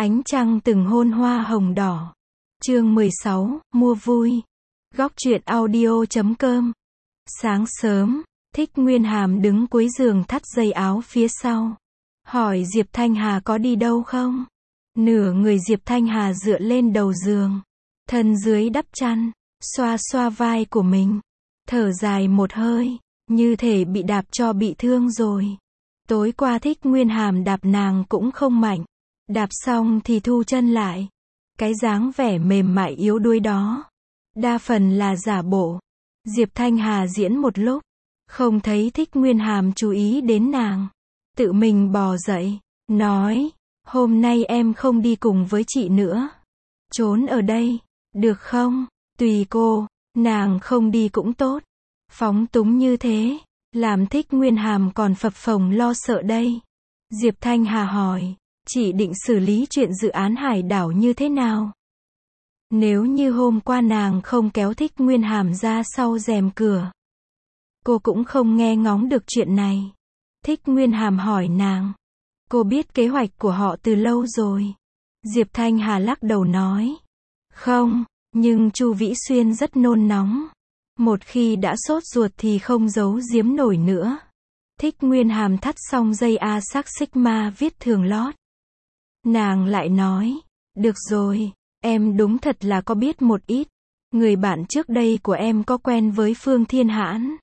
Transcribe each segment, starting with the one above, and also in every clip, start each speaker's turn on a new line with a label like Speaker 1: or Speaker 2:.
Speaker 1: Ánh trăng từng hôn hoa hồng đỏ. Chương 16, mua vui. Góc truyện audio.com. Sáng sớm, Thích Nguyên Hàm đứng cuối giường thắt dây áo phía sau. Hỏi Diệp Thanh Hà có đi đâu không? Nửa người Diệp Thanh Hà dựa lên đầu giường. Thân dưới đắp chăn, xoa xoa vai của mình. Thở dài một hơi, như thể bị đạp cho bị thương rồi. Tối qua Thích Nguyên Hàm đạp nàng cũng không mạnh. Đạp xong thì thu chân lại. Cái dáng vẻ mềm mại yếu đuối đó, đa phần là giả bộ. Diệp Thanh Hà diễn một lúc, không thấy Thích Nguyên Hàm chú ý đến nàng. Tự mình bò dậy, nói, hôm nay em không đi cùng với chị nữa. Trốn ở đây, được không? Tùy cô, nàng không đi cũng tốt. Phóng túng như thế, làm Thích Nguyên Hàm còn phập phồng lo sợ đây. Diệp Thanh Hà hỏi, chị định xử lý chuyện dự án hải đảo như thế nào? Nếu như hôm qua nàng không kéo Thích Nguyên Hàm ra sau rèm cửa, cô cũng không nghe ngóng được chuyện này. Thích Nguyên Hàm hỏi nàng, cô biết kế hoạch của họ từ lâu rồi. Diệp Thanh Hà lắc đầu nói, không, nhưng Chu Vĩ Xuyên rất nôn nóng. Một khi đã sốt ruột thì không giấu giếm nổi nữa. Thích Nguyên Hàm thắt xong dây A-Sac Sigma viết thường lót. Nàng lại nói, được rồi, em đúng thật là có biết một ít. Người bạn trước đây của em có quen với Phương Thiên Hãn.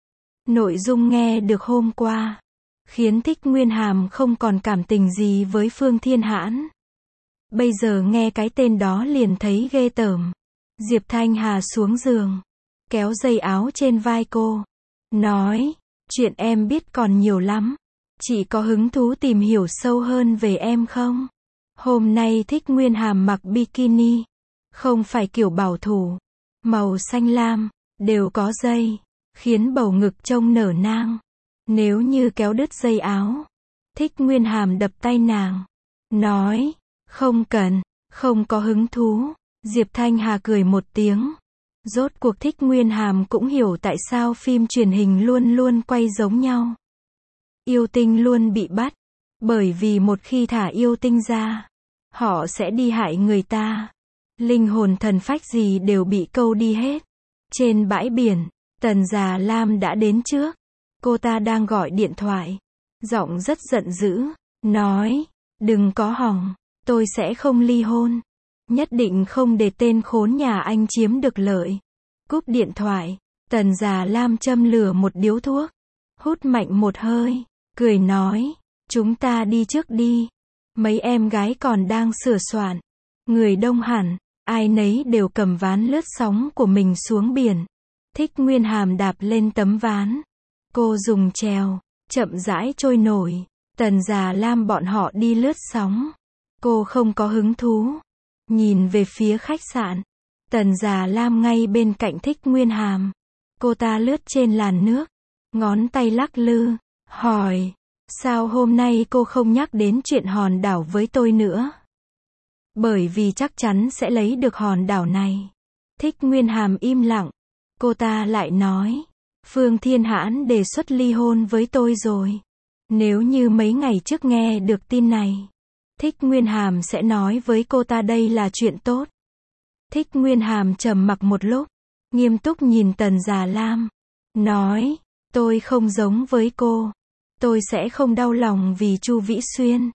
Speaker 1: Nội dung nghe được hôm qua, khiến Thích Nguyên Hàm không còn cảm tình gì với Phương Thiên Hãn. Bây giờ nghe cái tên đó liền thấy ghê tởm. Diệp Thanh Hà xuống giường, kéo dây áo trên vai cô, nói, chuyện em biết còn nhiều lắm. Chị có hứng thú tìm hiểu sâu hơn về em không? Hôm nay Thích Nguyên Hàm mặc bikini, không phải kiểu bảo thủ, màu xanh lam, đều có dây, khiến bầu ngực trông nở nang. Nếu như kéo đứt dây áo, Thích Nguyên Hàm đập tay nàng, nói, không cần, không có hứng thú. Diệp Thanh Hà cười một tiếng. Rốt cuộc Thích Nguyên Hàm cũng hiểu tại sao phim truyền hình luôn luôn quay giống nhau. Yêu tinh luôn bị bắt, bởi vì một khi thả yêu tinh ra, họ sẽ đi hại người ta. Linh hồn thần phách gì đều bị câu đi hết. Trên bãi biển, Tần Già Lam đã đến trước. Cô ta đang gọi điện thoại, giọng rất giận dữ, nói, đừng có hòng, tôi sẽ không ly hôn. Nhất định không để tên khốn nhà anh chiếm được lợi. Cúp điện thoại, Tần Già Lam châm lửa một điếu thuốc, hút mạnh một hơi, cười nói, chúng ta đi trước đi. Mấy em gái còn đang sửa soạn. Người đông hẳn, ai nấy đều cầm ván lướt sóng của mình xuống biển. Thích Nguyên Hàm đạp lên tấm ván. Cô dùng chèo, chậm rãi trôi nổi. Tần Già Lam bọn họ đi lướt sóng. Cô không có hứng thú. Nhìn về phía khách sạn. Tần Già Lam ngay bên cạnh Thích Nguyên Hàm. Cô ta lướt trên làn nước, ngón tay lắc lư, hỏi, sao hôm nay cô không nhắc đến chuyện hòn đảo với tôi nữa? Bởi vì chắc chắn sẽ lấy được hòn đảo này. Thích Nguyên Hàm im lặng. Cô ta lại nói, Phương Thiên Hãn đề xuất ly hôn với tôi rồi. Nếu như mấy ngày trước nghe được tin này, Thích Nguyên Hàm sẽ nói với cô ta đây là chuyện tốt. Thích Nguyên Hàm trầm mặc một lúc, nghiêm túc nhìn Tần Già Lam, nói, tôi không giống với cô. Tôi sẽ không đau lòng vì Chu Vĩ Xuyên.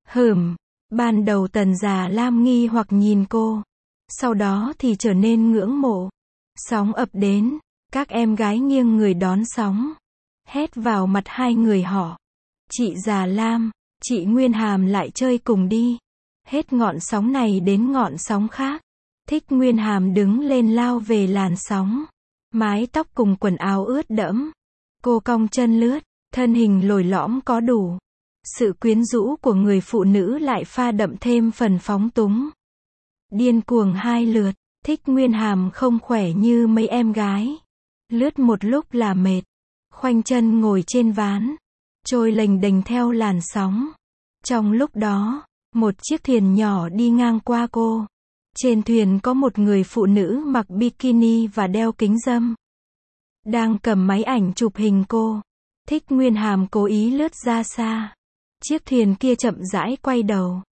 Speaker 1: Ban đầu Tần Già Lam nghi hoặc nhìn cô, sau đó thì trở nên ngưỡng mộ. Sóng ập đến, các em gái nghiêng người đón sóng, hét vào mặt hai người họ. Chị Già Lam, chị Nguyên Hàm lại chơi cùng đi. Hết ngọn sóng này đến ngọn sóng khác. Thích Nguyên Hàm đứng lên lao về làn sóng. Mái tóc cùng quần áo ướt đẫm. Cô cong chân lướt, thân hình lồi lõm có đủ. Sự quyến rũ của người phụ nữ lại pha đậm thêm phần phóng túng. Điên cuồng hai lượt, Thích Nguyên Hàm không khỏe như mấy em gái. Lướt một lúc là mệt. Khoanh chân ngồi trên ván, trôi lềnh đềnh theo làn sóng. Trong lúc đó, một chiếc thuyền nhỏ đi ngang qua cô. Trên thuyền có một người phụ nữ mặc bikini và đeo kính râm, đang cầm máy ảnh chụp hình cô. Thích Nguyên Hàm cố ý lướt ra xa. Chiếc thuyền kia chậm rãi quay đầu,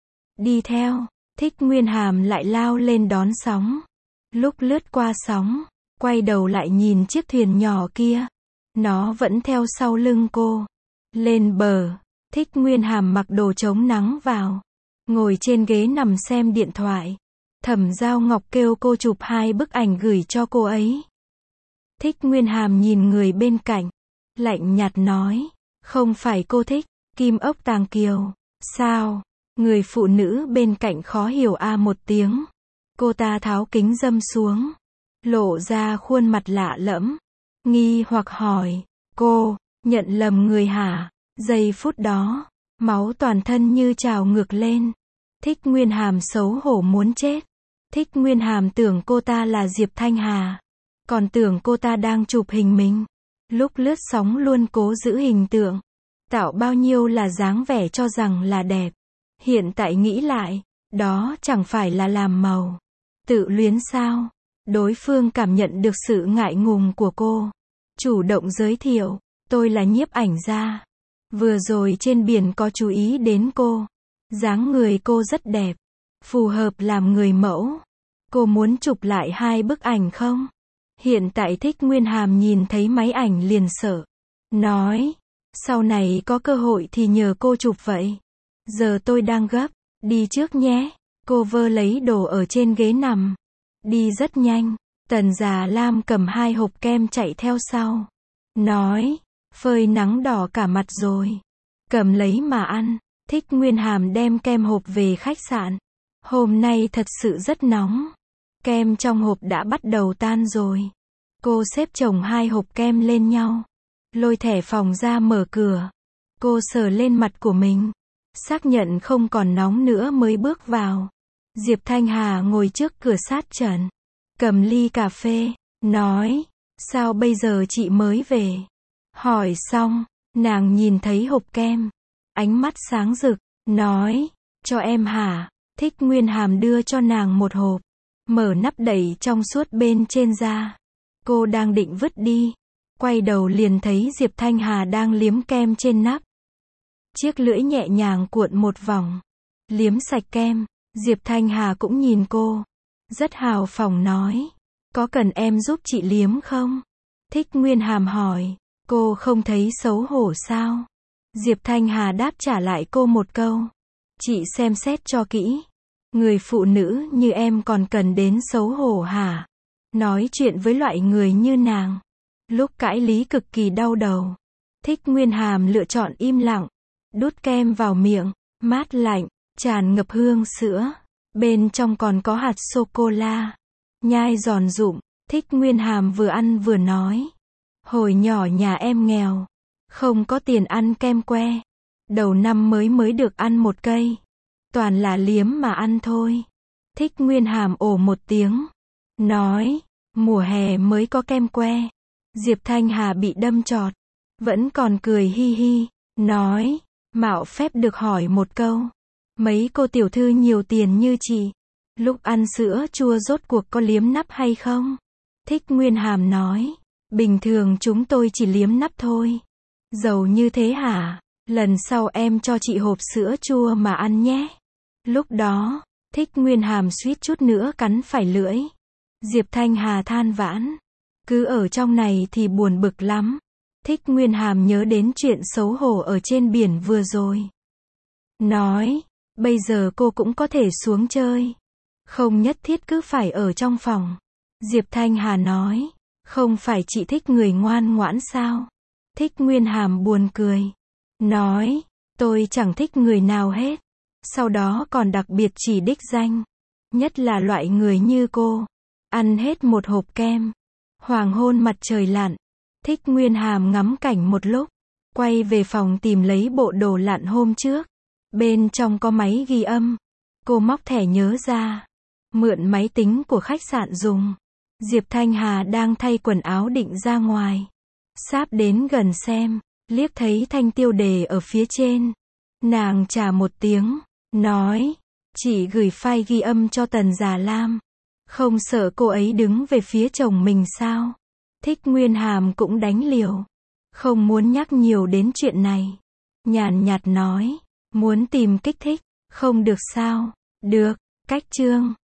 Speaker 1: Đi theo, Thích Nguyên Hàm lại lao lên đón sóng. Lúc lướt qua sóng, quay đầu lại nhìn chiếc thuyền nhỏ kia. Nó vẫn theo sau lưng cô. Lên bờ, Thích Nguyên Hàm mặc đồ chống nắng vào. Ngồi trên ghế nằm xem điện thoại. Thẩm Giao Ngọc kêu cô chụp 2 bức ảnh gửi cho cô ấy. Thích Nguyên Hàm nhìn người bên cạnh. Lạnh nhạt nói. Không phải cô thích Kim Ốc Tàng Kiều, sao? Người phụ nữ bên cạnh khó hiểu một tiếng. Cô ta tháo kính râm xuống. Lộ ra khuôn mặt lạ lẫm. Nghi hoặc hỏi. Cô, nhận lầm người hả? Giây phút đó, máu toàn thân như trào ngược lên. Thích Nguyên Hàm xấu hổ muốn chết. Thích Nguyên Hàm tưởng cô ta là Diệp Thanh Hà. Còn tưởng cô ta đang chụp hình mình. Lúc lướt sóng luôn cố giữ hình tượng. Tạo bao nhiêu là dáng vẻ cho rằng là đẹp. Hiện tại nghĩ lại, đó chẳng phải là làm màu. Tự luyến sao? Đối phương cảm nhận được sự ngại ngùng của cô. Chủ động giới thiệu, tôi là nhiếp ảnh gia. Vừa rồi trên biển có chú ý đến cô. Dáng người cô rất đẹp. Phù hợp làm người mẫu. Cô muốn chụp lại 2 bức ảnh không? Hiện tại Thích Nguyên Hàm nhìn thấy máy ảnh liền sợ. Nói, sau này có cơ hội thì nhờ cô chụp vậy. Giờ tôi đang gấp, đi trước nhé. Cô vơ lấy đồ ở trên ghế nằm. Đi rất nhanh. Tần Già Lam cầm 2 hộp kem chạy theo sau. Nói, phơi nắng đỏ cả mặt rồi. Cầm lấy mà ăn. Thích Nguyên Hàm đem kem hộp về khách sạn. Hôm nay thật sự rất nóng. Kem trong hộp đã bắt đầu tan rồi. Cô xếp chồng 2 hộp kem lên nhau. Lôi thẻ phòng ra mở cửa. Cô sờ lên mặt của mình. Xác nhận không còn nóng nữa mới bước vào. Diệp Thanh Hà ngồi trước cửa sát trần. Cầm ly cà phê. Nói, sao bây giờ chị mới về? Hỏi xong, nàng nhìn thấy hộp kem. Ánh mắt sáng rực. Nói, cho em hả? Thích Nguyên Hàm đưa cho nàng một hộp. Mở nắp đậy trong suốt bên trên ra. Cô đang định vứt đi. Quay đầu liền thấy Diệp Thanh Hà đang liếm kem trên nắp. Chiếc lưỡi nhẹ nhàng cuộn một vòng. Liếm sạch kem. Diệp Thanh Hà cũng nhìn cô. Rất hào phóng nói. Có cần em giúp chị liếm không? Thích Nguyên Hàm hỏi. Cô không thấy xấu hổ sao? Diệp Thanh Hà đáp trả lại cô một câu. Chị xem xét cho kỹ. Người phụ nữ như em còn cần đến xấu hổ hả? Nói chuyện với loại người như nàng. Lúc cãi lý cực kỳ đau đầu. Thích Nguyên Hàm lựa chọn im lặng. Đút kem vào miệng. Mát lạnh. Tràn ngập hương sữa. Bên trong còn có hạt sô-cô-la. Nhai giòn rụm. Thích Nguyên Hàm vừa ăn vừa nói. Hồi nhỏ nhà em nghèo. Không có tiền ăn kem que. Đầu năm mới được ăn 1 cây. Toàn là liếm mà ăn thôi. Thích Nguyên Hàm ồ một tiếng. Nói, mùa hè mới có kem que. Diệp Thanh Hà bị đâm chọt. Vẫn còn cười hi hi. Nói, mạo phép được hỏi một câu. Mấy cô tiểu thư nhiều tiền như chị. Lúc ăn sữa chua rốt cuộc có liếm nắp hay không? Thích Nguyên Hàm nói. Bình thường chúng tôi chỉ liếm nắp thôi. Giàu như thế hả? Lần sau em cho chị hộp sữa chua mà ăn nhé. Lúc đó, Thích Nguyên Hàm suýt chút nữa cắn phải lưỡi. Diệp Thanh Hà than vãn. Cứ ở trong này thì buồn bực lắm. Thích Nguyên Hàm nhớ đến chuyện xấu hổ ở trên biển vừa rồi. Nói, bây giờ cô cũng có thể xuống chơi. Không nhất thiết cứ phải ở trong phòng. Diệp Thanh Hà nói, không phải chị thích người ngoan ngoãn sao? Thích Nguyên Hàm buồn cười. Nói, tôi chẳng thích người nào hết. Sau đó còn đặc biệt chỉ đích danh. Nhất là loại người như cô. Ăn hết một hộp kem. Hoàng hôn mặt trời lặn. Thích Nguyên Hàm ngắm cảnh một lúc. Quay về phòng tìm lấy bộ đồ lặn hôm trước. Bên trong có máy ghi âm. Cô móc thẻ nhớ ra. Mượn máy tính của khách sạn dùng. Diệp Thanh Hà đang thay quần áo định ra ngoài. Sáp đến gần xem. Liếc thấy thanh tiêu đề ở phía trên. Nàng chà một tiếng. Nói. Chị gửi file ghi âm cho Tần Già Lam. Không sợ cô ấy đứng về phía chồng mình sao? Thích Nguyên Hàm cũng đánh liều. Không muốn nhắc nhiều đến chuyện này. Nhàn nhạt nói. Muốn tìm kích thích. Không được sao? Được. Cách chương.